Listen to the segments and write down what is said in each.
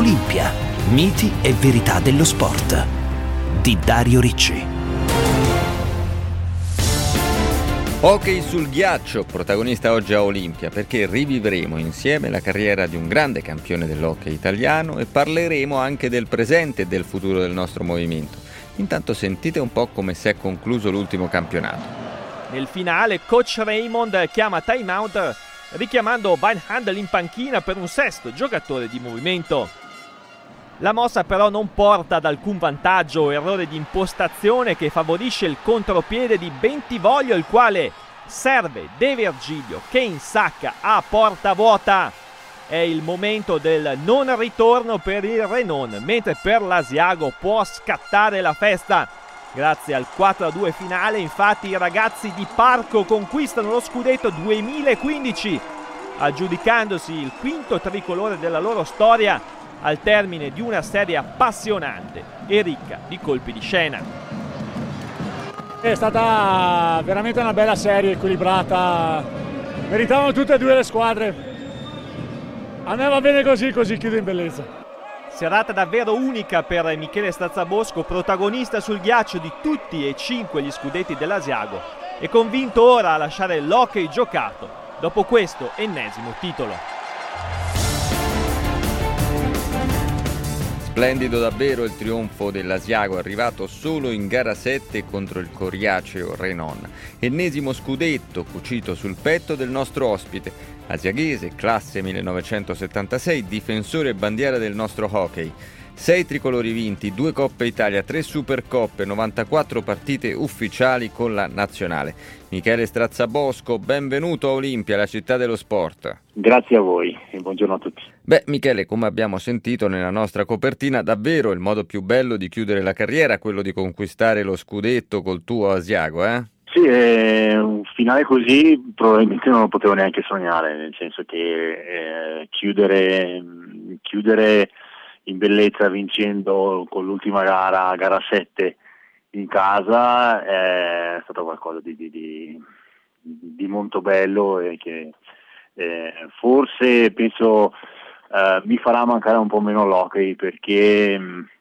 Olimpia, miti e verità dello sport, di Dario Ricci. Hockey sul ghiaccio, protagonista oggi a Olimpia, perché rivivremo insieme la carriera di un grande campione dell'hockey italiano e parleremo anche del presente e del futuro del nostro movimento. Intanto sentite un po' come si è concluso l'ultimo campionato. Nel finale coach Raymond chiama timeout richiamando Van Handel in panchina per un sesto giocatore di movimento. La mossa però non porta ad alcun vantaggio, errore di impostazione che favorisce il contropiede di Bentivoglio, il quale serve De Virgilio che insacca a porta vuota. È il momento del non ritorno per il Renon, mentre per l'Asiago può scattare la festa. Grazie al 4-2 finale, infatti, i ragazzi di Parco conquistano lo scudetto 2015, aggiudicandosi il quinto tricolore della loro storia al termine di una serie appassionante e ricca di colpi di scena. È stata veramente una bella serie, equilibrata, meritavano tutte e due le squadre. A me va bene così chiudo in bellezza. Serata davvero unica per Michele Strazzabosco, protagonista sul ghiaccio di tutti e 5 gli scudetti dell'Asiago e convinto ora a lasciare l'hockey giocato dopo questo ennesimo titolo. Splendido davvero il trionfo dell'Asiago, arrivato solo in gara 7 contro il coriaceo Renon. Ennesimo scudetto cucito sul petto del nostro ospite, asiaghese, classe 1976, difensore e bandiera del nostro hockey. 6 tricolori vinti, 2 Coppe Italia, 3 Supercoppe, 94 partite ufficiali con la nazionale. Michele Strazzabosco, benvenuto a Olimpia, la città dello sport. Grazie a voi e buongiorno a tutti. Beh, Michele, come abbiamo sentito nella nostra copertina, davvero il modo più bello di chiudere la carriera, quello di conquistare lo scudetto col tuo Asiago, eh? Sì, un finale così probabilmente non lo potevo neanche sognare, nel senso che chiudere in bellezza vincendo con l'ultima gara 7 in casa è stato qualcosa di molto bello e che forse penso mi farà mancare un po' meno l'hockey, perché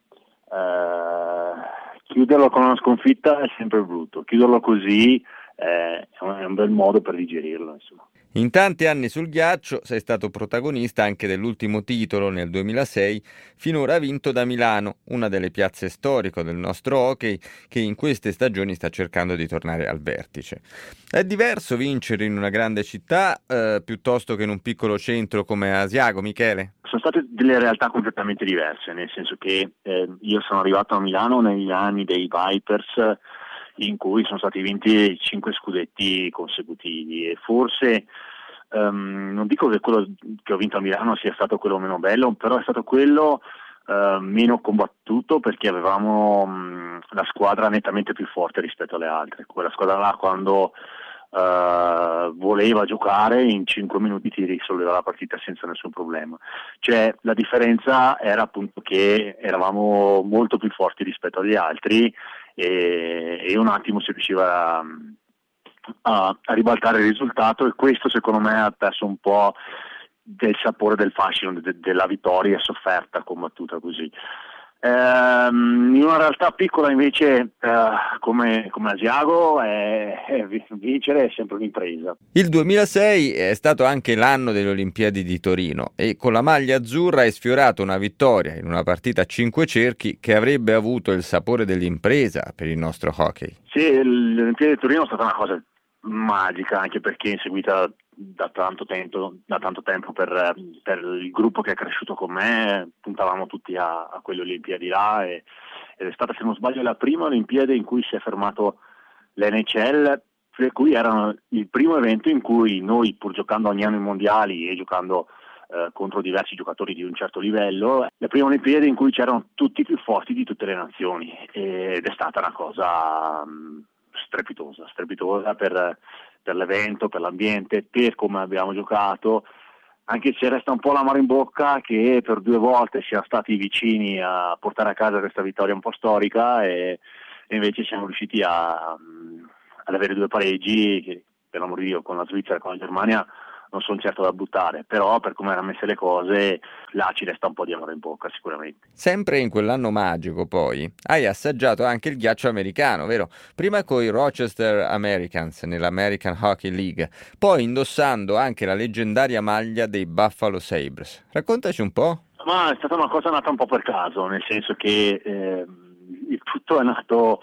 chiuderlo con una sconfitta è sempre brutto, chiuderlo così è un bel modo per digerirlo, insomma. In tanti anni sul ghiaccio sei stato protagonista anche dell'ultimo titolo nel 2006, finora vinto da Milano, una delle piazze storiche del nostro hockey che in queste stagioni sta cercando di tornare al vertice. È diverso vincere in una grande città piuttosto che in un piccolo centro come Asiago, Michele? Sono state delle realtà completamente diverse, nel senso che io sono arrivato a Milano negli anni dei Vipers, in cui sono stati vinti 5 scudetti consecutivi e forse non dico che quello che ho vinto a Milano sia stato quello meno bello, però è stato quello meno combattuto, perché avevamo la squadra nettamente più forte rispetto alle altre. Quella squadra là, quando voleva giocare, in 5 minuti ti risolveva la partita senza nessun problema. Cioè, la differenza era appunto che eravamo molto più forti rispetto agli altri e un attimo si riusciva a ribaltare il risultato, e questo secondo me ha perso un po' del sapore, del fascino della vittoria sofferta, combattuta così. In una realtà piccola invece come Asiago vincere è sempre un'impresa. Il 2006 è stato anche l'anno delle Olimpiadi di Torino e con la maglia azzurra hai sfiorato una vittoria in una partita a 5 cerchi che avrebbe avuto il sapore dell'impresa per il nostro hockey. Sì, l'Olimpiadi di Torino è stata una cosa magica, anche perché inseguita da tanto tempo per il gruppo che è cresciuto con me. Puntavamo tutti a quelle Olimpiadi là ed è stata, se non sbaglio, la prima Olimpiade in cui si è fermato l'NHL, per cui era il primo evento in cui noi, pur giocando ogni anno i mondiali e giocando contro diversi giocatori di un certo livello, la prima Olimpiade in cui c'erano tutti i più forti di tutte le nazioni, ed è stata una cosa strepitosa per l'evento, per l'ambiente, per come abbiamo giocato, anche se resta un po' l'amaro in bocca che per 2 volte siamo stati vicini a portare a casa questa vittoria un po' storica e invece siamo riusciti ad avere 2 pareggi che, per l'amor di Dio, con la Svizzera e con la Germania non sono certo da buttare, però per come erano messe le cose là ci resta un po' di amore in bocca sicuramente. Sempre in quell'anno magico poi hai assaggiato anche il ghiaccio americano, vero? Prima con i Rochester Americans nell'American Hockey League, poi indossando anche la leggendaria maglia dei Buffalo Sabres. Raccontaci un po'. Ma è stata una cosa nata un po' per caso, nel senso che il tutto è nato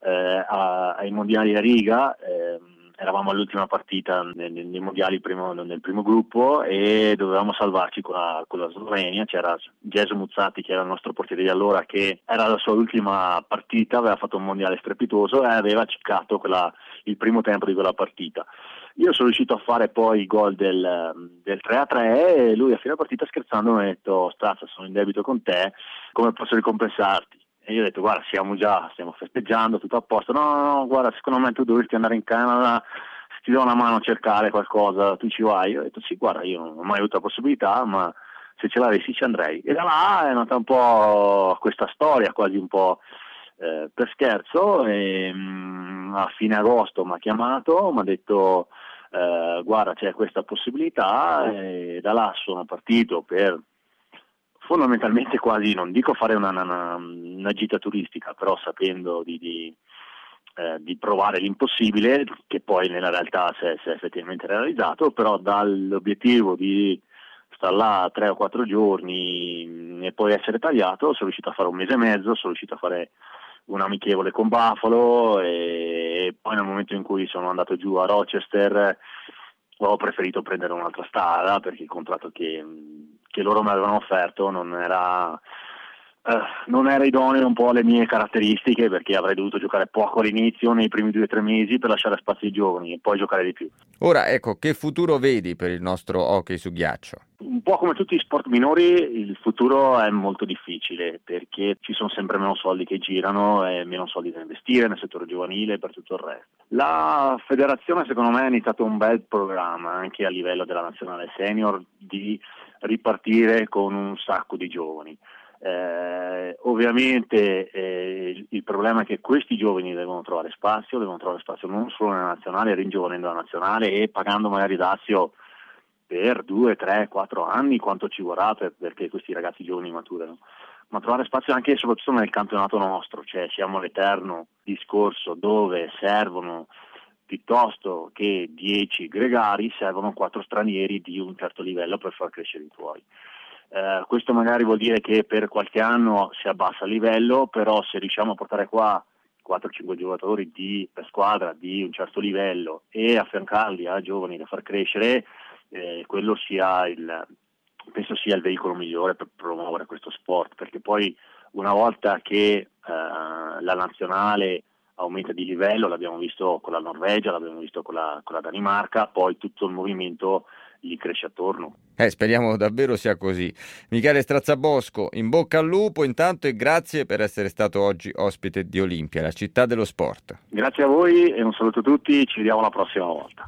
ai mondiali a Riga. Eravamo all'ultima partita nei mondiali nel primo gruppo e dovevamo salvarci con la Slovenia. C'era Geso Muzzati, che era il nostro portiere di allora, che era la sua ultima partita, aveva fatto un mondiale strepitoso e aveva ciccato il primo tempo di quella partita. Io sono riuscito a fare poi il gol del 3-3 e lui a fine partita scherzando mi ha detto: Strazza, sono in debito con te, come posso ricompensarti? E io ho detto: guarda, stiamo festeggiando, tutto a posto. No, guarda, secondo me tu dovresti andare in Canada, ti do una mano a cercare qualcosa, tu ci vai? Io ho detto: sì, guarda, io non ho mai avuto la possibilità, ma se ce l'avessi ci andrei. E da là è nata un po' questa storia, quasi un po' per scherzo, e a fine agosto mi ha chiamato, mi ha detto: guarda, c'è questa possibilità, e da là sono partito per fondamentalmente quasi, non dico fare una gita turistica, però sapendo di provare l'impossibile, che poi nella realtà si è effettivamente realizzato, però dall'obiettivo di stare là 3 o 4 giorni e poi essere tagliato, sono riuscito a fare 1 mese e mezzo, sono riuscito a fare un amichevole con Buffalo e poi nel momento in cui sono andato giù a Rochester ho preferito prendere un'altra strada, perché il contratto che loro mi avevano offerto non era idoneo un po' alle mie caratteristiche, perché avrei dovuto giocare poco all'inizio, nei primi 2 o 3 mesi, per lasciare spazio ai giovani e poi giocare di più. Ora, ecco, che futuro vedi per il nostro hockey su ghiaccio? Un po' come tutti gli sport minori, il futuro è molto difficile, perché ci sono sempre meno soldi che girano e meno soldi da investire nel settore giovanile e per tutto il resto. La federazione secondo me ha iniziato un bel programma anche a livello della nazionale senior di ripartire con un sacco di giovani. Ovviamente il problema è che questi giovani devono trovare spazio non solo nella nazionale, ringiovanendo la nazionale e pagando magari dazio per 2, 3, 4 anni, quanto ci vorrà perché questi ragazzi giovani maturano, ma trovare spazio anche e soprattutto nel campionato nostro, cioè siamo all'eterno discorso dove servono, piuttosto che 10 gregari, servono 4 stranieri di un certo livello per far crescere i tuoi. Questo magari vuol dire che per qualche anno si abbassa il livello, però se riusciamo a portare qua 4-5 giocatori per squadra di un certo livello e affiancarli a giovani da far crescere, quello penso sia il veicolo migliore per promuovere questo sport, perché poi una volta che la nazionale aumenta di livello, l'abbiamo visto con la Norvegia, l'abbiamo visto con la Danimarca, poi tutto il movimento gli cresce attorno. Speriamo davvero sia così. Michele Strazzabosco, in bocca al lupo intanto e grazie per essere stato oggi ospite di Olimpia, la città dello sport. Grazie a voi e un saluto a tutti, ci vediamo la prossima volta.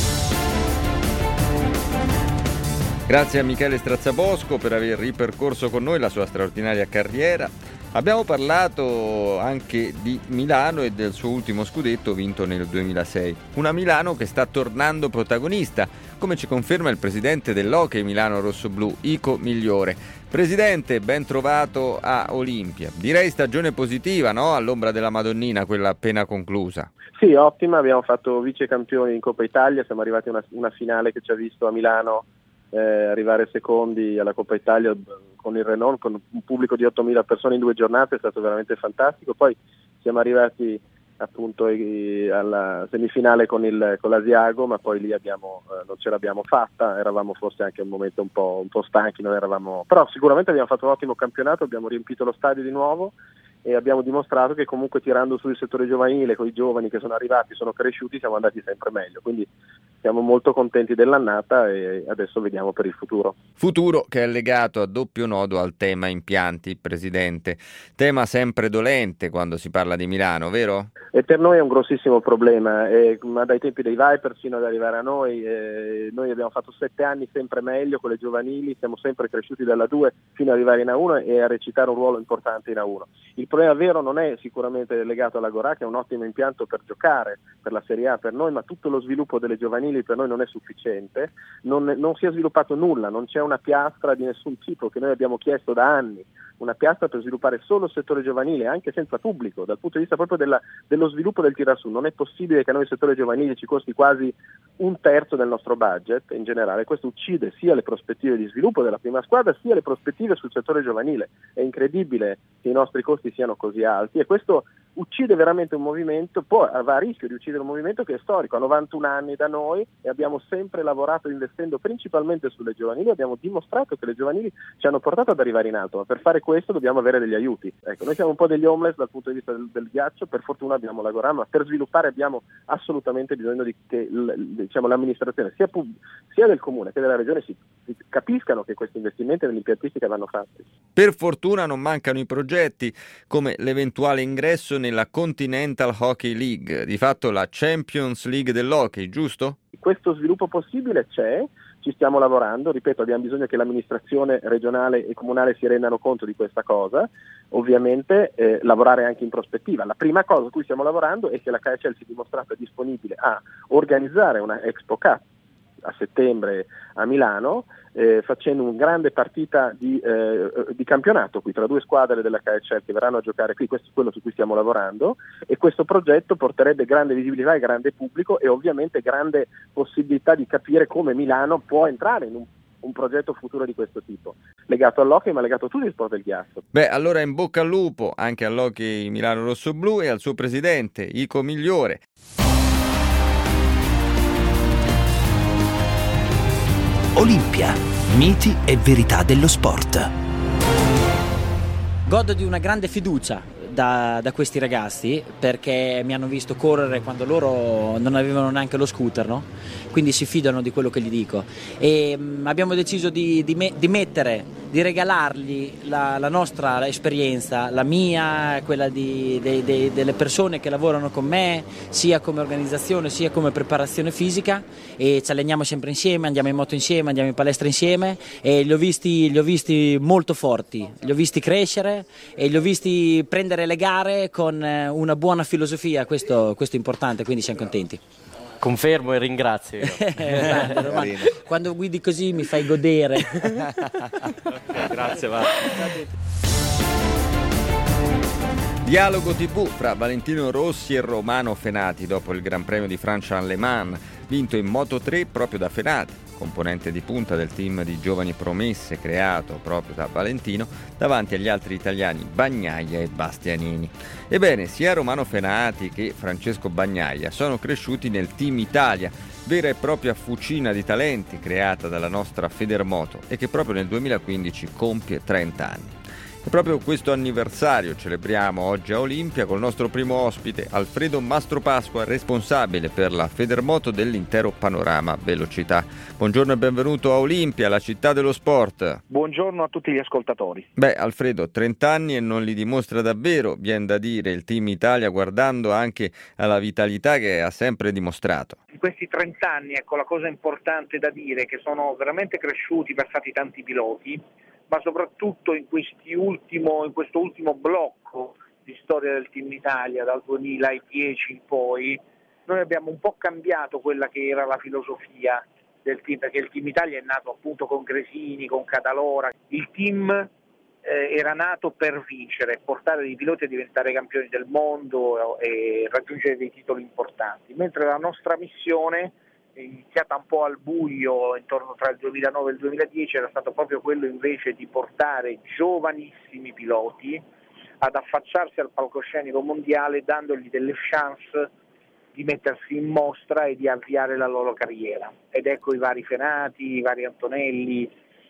Grazie a Michele Strazzabosco per aver ripercorso con noi la sua straordinaria carriera. Abbiamo parlato anche di Milano e del suo ultimo scudetto vinto nel 2006. Una Milano che sta tornando protagonista, come ci conferma il presidente dell'Hockey Milano Rossoblu, Ico Migliore. Presidente, ben trovato a Olimpia. Direi stagione positiva, no? All'ombra della Madonnina, quella appena conclusa. Sì, ottima. Abbiamo fatto vice campioni in Coppa Italia. Siamo arrivati a una finale che ci ha visto a Milano arrivare secondi alla Coppa Italia con il Renon, con un pubblico di 8.000 persone in 2 giornate, è stato veramente fantastico. Poi siamo arrivati appunto alla semifinale con l'Asiago, ma poi lì non ce l'abbiamo fatta, eravamo forse anche un momento un po' stanchi, però sicuramente abbiamo fatto un ottimo campionato, abbiamo riempito lo stadio di nuovo e abbiamo dimostrato che comunque tirando sul settore giovanile, con i giovani che sono arrivati, sono cresciuti, siamo andati sempre meglio, quindi siamo molto contenti dell'annata e adesso vediamo per il futuro. Futuro che è legato a doppio nodo al tema impianti, Presidente. Tema sempre dolente quando si parla di Milano, vero? E per noi è un grossissimo problema, ma dai tempi dei Vipers fino ad arrivare a noi, noi abbiamo fatto 7 anni sempre meglio con le giovanili, siamo sempre cresciuti dalla 2 fino ad arrivare in A1 e a recitare un ruolo importante in A1. Il problema vero non è sicuramente legato all'Agorà, che è un ottimo impianto per giocare per la Serie A per noi, ma tutto lo sviluppo delle giovanili per noi non è sufficiente, non si è sviluppato nulla, non c'è una piastra di nessun tipo che noi abbiamo chiesto da anni, una piastra per sviluppare solo il settore giovanile, anche senza pubblico, dal punto di vista proprio dello sviluppo del tirar su. Non è possibile che a noi il settore giovanile ci costi quasi 1/3 del nostro budget in generale. Questo uccide sia le prospettive di sviluppo della prima squadra sia le prospettive sul settore giovanile. È incredibile che i nostri costi siano così alti e questo uccide veramente un movimento, va a rischio di uccidere un movimento che è storico, ha 91 anni da noi e abbiamo sempre lavorato investendo principalmente sulle giovanili, abbiamo dimostrato che le giovanili ci hanno portato ad arrivare in alto, ma per fare questo dobbiamo avere degli aiuti. Ecco, noi siamo un po' degli homeless dal punto di vista del ghiaccio, per fortuna abbiamo l'Agorà, ma per sviluppare abbiamo assolutamente bisogno che l'amministrazione sia del comune che della regione si capiscano che questi investimenti nell'impiantistica vanno fatti. Per fortuna non mancano i progetti come l'eventuale ingresso nella Continental Hockey League, di fatto la Champions League dell'hockey, giusto? Questo sviluppo possibile c'è, ci stiamo lavorando, ripeto, abbiamo bisogno che l'amministrazione regionale e comunale si rendano conto di questa cosa, ovviamente lavorare anche in prospettiva. La prima cosa a cui stiamo lavorando è che la KHL si è dimostrata disponibile a organizzare una Expo Cup a settembre a Milano, facendo una grande partita di campionato qui tra due squadre della KHL che verranno a giocare qui. Questo è quello su cui stiamo lavorando e questo progetto porterebbe grande visibilità e grande pubblico e ovviamente grande possibilità di capire come Milano può entrare in un progetto futuro di questo tipo, legato all'hockey ma legato a tutti gli sport del ghiaccio. Beh, allora in bocca al lupo anche all'Hockey Milano Rossoblu e al suo presidente Ico Migliore. Olimpia, miti e verità dello sport. Godo di una grande fiducia da questi ragazzi perché mi hanno visto correre quando loro non avevano neanche lo scooter, no? Quindi si fidano di quello che gli dico e abbiamo deciso di regalargli la nostra esperienza, la mia, quella delle persone che lavorano con me, sia come organizzazione sia come preparazione fisica, e ci alleniamo sempre insieme, andiamo in moto insieme, andiamo in palestra insieme e li ho visti molto forti, li ho visti crescere e li ho visti prendere le gare con una buona filosofia, questo è importante, quindi siamo contenti. Confermo e ringrazio. Quando guidi così mi fai godere. Ok, grazie, va. Dialogo TV fra Valentino Rossi e Romano Fenati dopo il Gran Premio di Francia-Le Mans, vinto in Moto3 proprio da Fenati, componente di punta del team di giovani promesse creato proprio da Valentino, davanti agli altri italiani Bagnaia e Bastianini. Ebbene, sia Romano Fenati che Francesco Bagnaia sono cresciuti nel Team Italia, vera e propria fucina di talenti creata dalla nostra Federmoto e che proprio nel 2015 compie 30 anni. E proprio questo anniversario celebriamo oggi a Olimpia col nostro primo ospite, Alfredo Mastropasqua, responsabile per la Federmoto dell'intero panorama velocità. Buongiorno e benvenuto a Olimpia, la città dello sport. Buongiorno a tutti gli ascoltatori. Beh, Alfredo, 30 anni e non li dimostra davvero, viene da dire, il Team Italia, guardando anche alla vitalità che ha sempre dimostrato. In questi 30 anni, ecco, la cosa importante da dire è che sono veramente cresciuti, passati tanti piloti, ma soprattutto in questo ultimo blocco di storia del Team Italia, dal 2010 in poi, noi abbiamo un po' cambiato quella che era la filosofia del team, perché il Team Italia è nato appunto con Cresini, con Cadalora. Il team era nato per vincere, portare dei piloti a diventare campioni del mondo e raggiungere dei titoli importanti, mentre la nostra missione, iniziata un po' al buio intorno tra il 2009 e il 2010, era stato proprio quello invece di portare giovanissimi piloti ad affacciarsi al palcoscenico mondiale, dandogli delle chance di mettersi in mostra e di avviare la loro carriera. Ed ecco i vari Fenati, i vari Antonelli,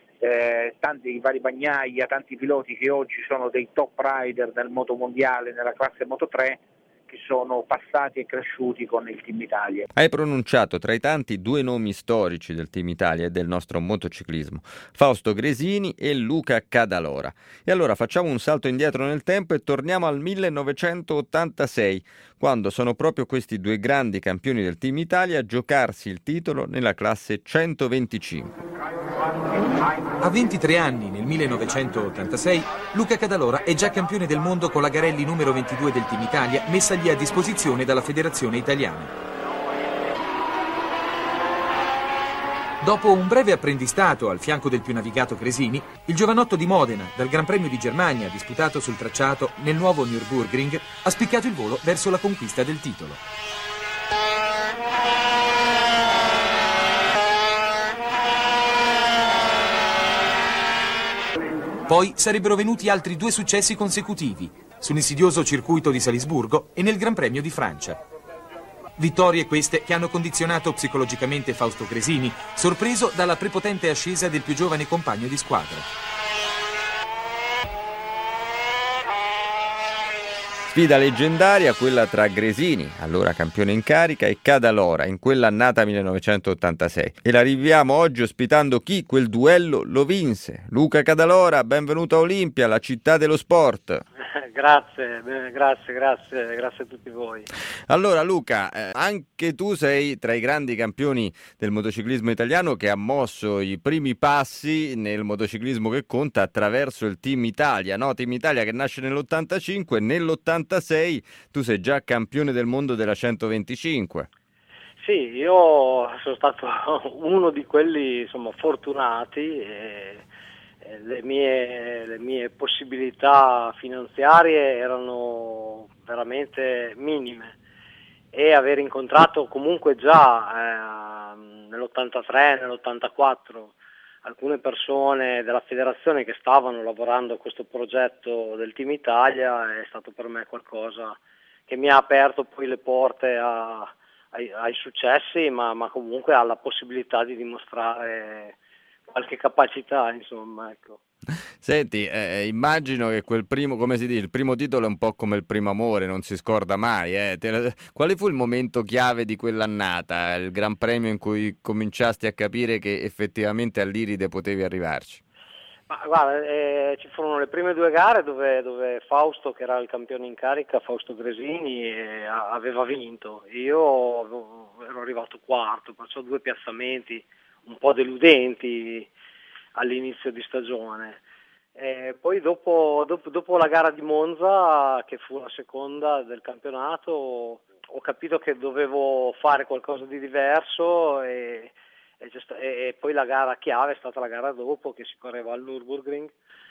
i vari Bagnaia, tanti piloti che oggi sono dei top rider nel moto mondiale, nella classe Moto3, che sono passati e cresciuti con il Team Italia. Hai pronunciato tra i tanti due nomi storici del Team Italia e del nostro motociclismo, Fausto Gresini e Luca Cadalora. E allora facciamo un salto indietro nel tempo e torniamo al 1986, quando sono proprio questi due grandi campioni del Team Italia a giocarsi il titolo nella classe 125. A 23 anni, nel 1986, Luca Cadalora è già campione del mondo con la Garelli numero 22 del Team Italia, messagli a disposizione dalla Federazione Italiana. Dopo un breve apprendistato al fianco del più navigato Cresini, il giovanotto di Modena, dal Gran Premio di Germania disputato sul tracciato nel nuovo Nürburgring, ha spiccato il volo verso la conquista del titolo. Poi sarebbero venuti altri 2 successi consecutivi, sull'insidioso circuito di Salisburgo e nel Gran Premio di Francia. Vittorie queste che hanno condizionato psicologicamente Fausto Cresini, sorpreso dalla prepotente ascesa del più giovane compagno di squadra. Sfida leggendaria quella tra Gresini, allora campione in carica, e Cadalora in quella annata 1986. E la riviviamo oggi ospitando chi quel duello lo vinse. Luca Cadalora, benvenuto a Olimpia, la città dello sport. Grazie a tutti voi. Allora Luca, anche tu sei tra i grandi campioni del motociclismo italiano che ha mosso i primi passi nel motociclismo che conta attraverso il Team Italia, no? Team Italia che nasce nell'85 e nell'86 tu sei già campione del mondo della 125. Sì, io sono stato uno di quelli, insomma, fortunati e le mie possibilità finanziarie erano veramente minime e aver incontrato comunque già nell'83, nell'84 alcune persone della federazione che stavano lavorando a questo progetto del Team Italia è stato per me qualcosa che mi ha aperto poi le porte ai successi, ma comunque alla possibilità di dimostrare qualche capacità, insomma, ecco. Senti, immagino che quel primo, come si dice, il primo titolo è un po' come il primo amore, non si scorda mai. Quale fu il momento chiave di quell'annata, il Gran Premio in cui cominciasti a capire che effettivamente all'Iride potevi arrivarci? Ma guarda, ci furono le prime 2 gare dove Fausto, che era il campione in carica, Fausto Gresini, aveva vinto. Io ero arrivato quarto, perciò 2 piazzamenti un po' deludenti all'inizio di stagione. Poi dopo la gara di Monza, che fu la seconda del campionato, ho capito che dovevo fare qualcosa di diverso e poi la gara chiave è stata la gara dopo, che si correva al Nürburgring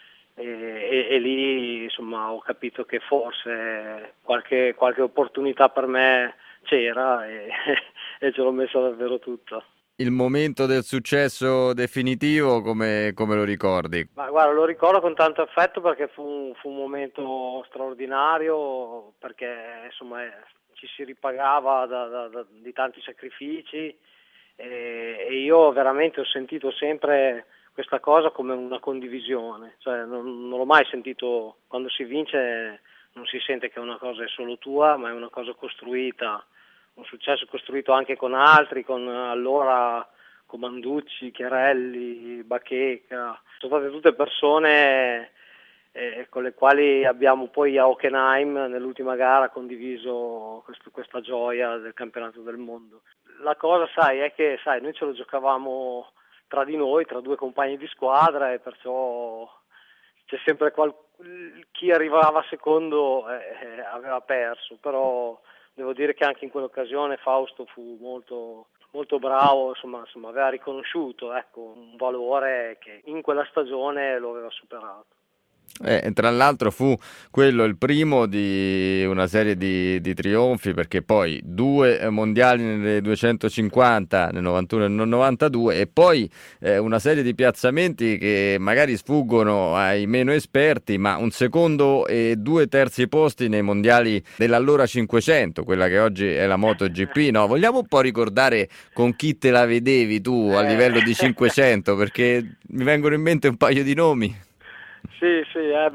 e lì, insomma, ho capito che forse qualche opportunità per me c'era e ce l'ho messa davvero tutta. Il momento del successo definitivo come lo ricordi? Ma guarda, lo ricordo con tanto affetto perché fu un momento straordinario, perché insomma ci si ripagava di tanti sacrifici e io veramente ho sentito sempre questa cosa come una condivisione, cioè non l'ho mai sentito. Quando si vince non si sente che una cosa è solo tua, ma è una cosa costruita, un successo costruito anche con altri, con allora Comanducci, Chiarelli, Bacheca, sono state tutte persone con le quali abbiamo poi a Hockenheim nell'ultima gara condiviso questa gioia del campionato del mondo. La cosa, sai, è che noi ce lo giocavamo tra di noi, tra 2 compagni di squadra, e perciò c'è sempre chi arrivava secondo aveva perso, però devo dire che anche in quell'occasione Fausto fu molto, molto bravo, insomma aveva riconosciuto, ecco, un valore che in quella stagione lo aveva superato. Tra l'altro fu quello il primo di una serie di trionfi, perché poi 2 mondiali nelle 250 nel 91 e nel 92 e poi una serie di piazzamenti che magari sfuggono ai meno esperti, ma un secondo e 2 terzi posti nei mondiali dell'allora 500, quella che oggi è la MotoGP, no? Vogliamo un po' ricordare con chi te la vedevi tu a livello di 500, perché mi vengono in mente un paio di nomi. Sì,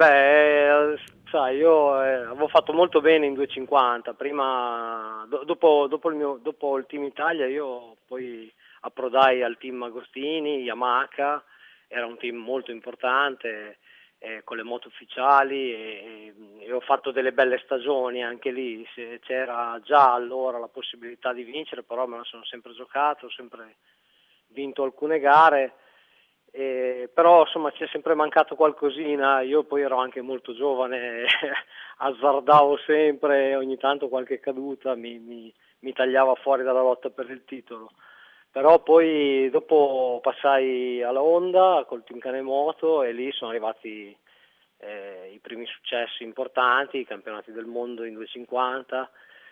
sai, io avevo fatto molto bene in 250, prima, dopo il Team Italia io poi approdai al Team Agostini, Yamaha, era un team molto importante con le moto ufficiali e ho fatto delle belle stagioni anche lì, c'era già allora la possibilità di vincere, però me la sono sempre giocato, ho sempre vinto alcune gare. Però insomma ci è sempre mancato qualcosina. Io poi ero anche molto giovane, azzardavo sempre, ogni tanto qualche caduta mi tagliava fuori dalla lotta per il titolo. Però poi dopo passai alla Honda col Team Kanemoto e lì sono arrivati i primi successi importanti, i campionati del mondo in 250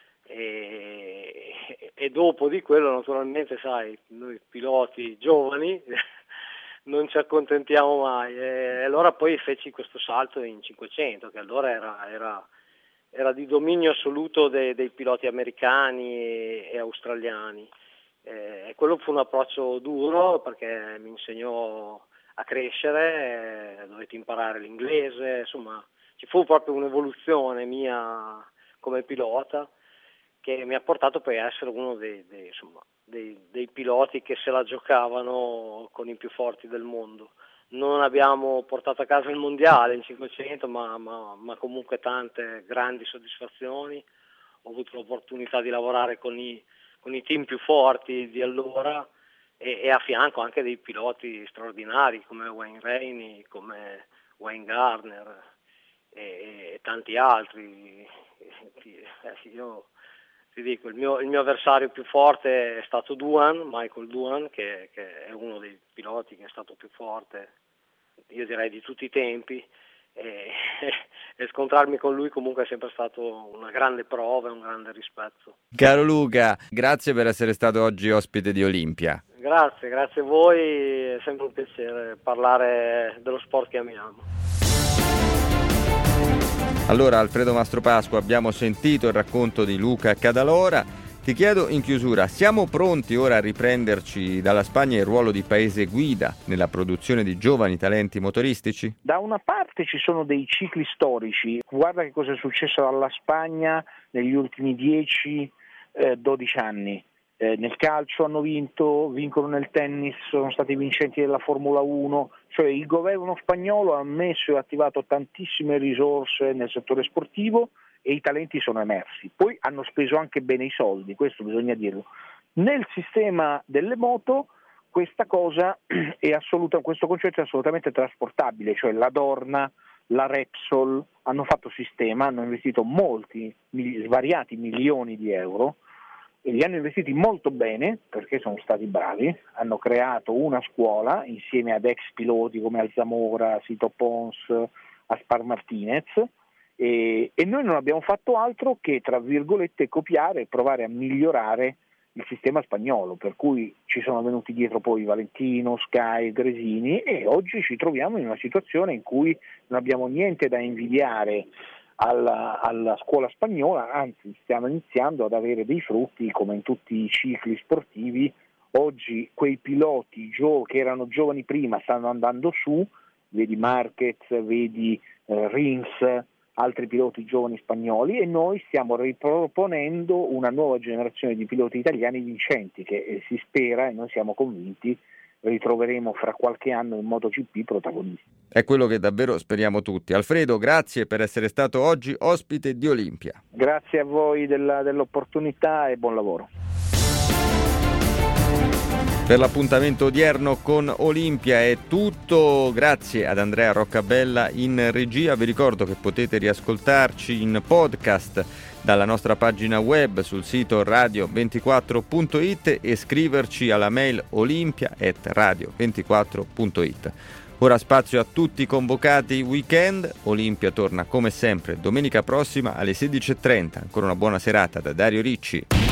e dopo di quello naturalmente sai, noi piloti giovani non ci accontentiamo mai e allora poi feci questo salto in 500 che allora era di dominio assoluto dei piloti americani e australiani. Quello fu un approccio duro perché mi insegnò a crescere, dovetti imparare l'inglese, insomma ci fu proprio un'evoluzione mia come pilota che mi ha portato poi a essere uno dei piloti che se la giocavano con i più forti del mondo. Non abbiamo portato a casa il mondiale in 500 ma comunque tante grandi soddisfazioni. Ho avuto l'opportunità di lavorare con i team più forti di allora e a fianco anche dei piloti straordinari come Wayne Rainey, come Wayne Gardner e tanti altri. Io ti dico, il mio avversario più forte è stato Michael Doohan, che è uno dei piloti che è stato più forte, io direi di tutti i tempi, e scontrarmi con lui comunque è sempre stato una grande prova e un grande rispetto. Caro Luca, grazie per essere stato oggi ospite di Olimpia. Grazie a voi, è sempre un piacere parlare dello sport che amiamo. Allora Alfredo Mastropasqua, abbiamo sentito il racconto di Luca Cadalora. Ti chiedo in chiusura, siamo pronti ora a riprenderci dalla Spagna il ruolo di paese guida nella produzione di giovani talenti motoristici? Da una parte ci sono dei cicli storici, guarda che cosa è successo alla Spagna negli ultimi 10-12 anni. Nel calcio hanno vincono nel tennis, sono stati vincenti della Formula 1, cioè il governo spagnolo ha messo e attivato tantissime risorse nel settore sportivo e i talenti sono emersi. Poi hanno speso anche bene i soldi, questo bisogna dirlo. Nel sistema delle moto questa cosa questo concetto è assolutamente trasportabile, cioè la Dorna, la Repsol hanno fatto sistema, hanno investito svariati milioni di euro e li hanno investiti molto bene perché sono stati bravi, hanno creato una scuola insieme ad ex piloti come Alzamora, Sito Pons, Aspar Martinez e noi non abbiamo fatto altro che tra virgolette copiare e provare a migliorare il sistema spagnolo, per cui ci sono venuti dietro poi Valentino, Sky, Gresini e oggi ci troviamo in una situazione in cui non abbiamo niente da invidiare alla scuola spagnola, anzi stiamo iniziando ad avere dei frutti come in tutti i cicli sportivi. Oggi quei piloti che erano giovani prima stanno andando su, vedi Marquez, vedi Rins, altri piloti giovani spagnoli e noi stiamo riproponendo una nuova generazione di piloti italiani vincenti che si spera e noi siamo convinti ritroveremo fra qualche anno in MotoGP protagonisti. È quello che davvero speriamo tutti. Alfredo, grazie per essere stato oggi ospite di Olimpia. Grazie a voi dell'opportunità e buon lavoro. Per l'appuntamento odierno con Olimpia è tutto, grazie ad Andrea Roccabella in regia. Vi ricordo che potete riascoltarci in podcast dalla nostra pagina web sul sito radio24.it e scriverci alla mail olimpia@radio24.it. Ora spazio a tutti i convocati weekend. Olimpia torna come sempre domenica prossima alle 16:30. Ancora una buona serata da Dario Ricci.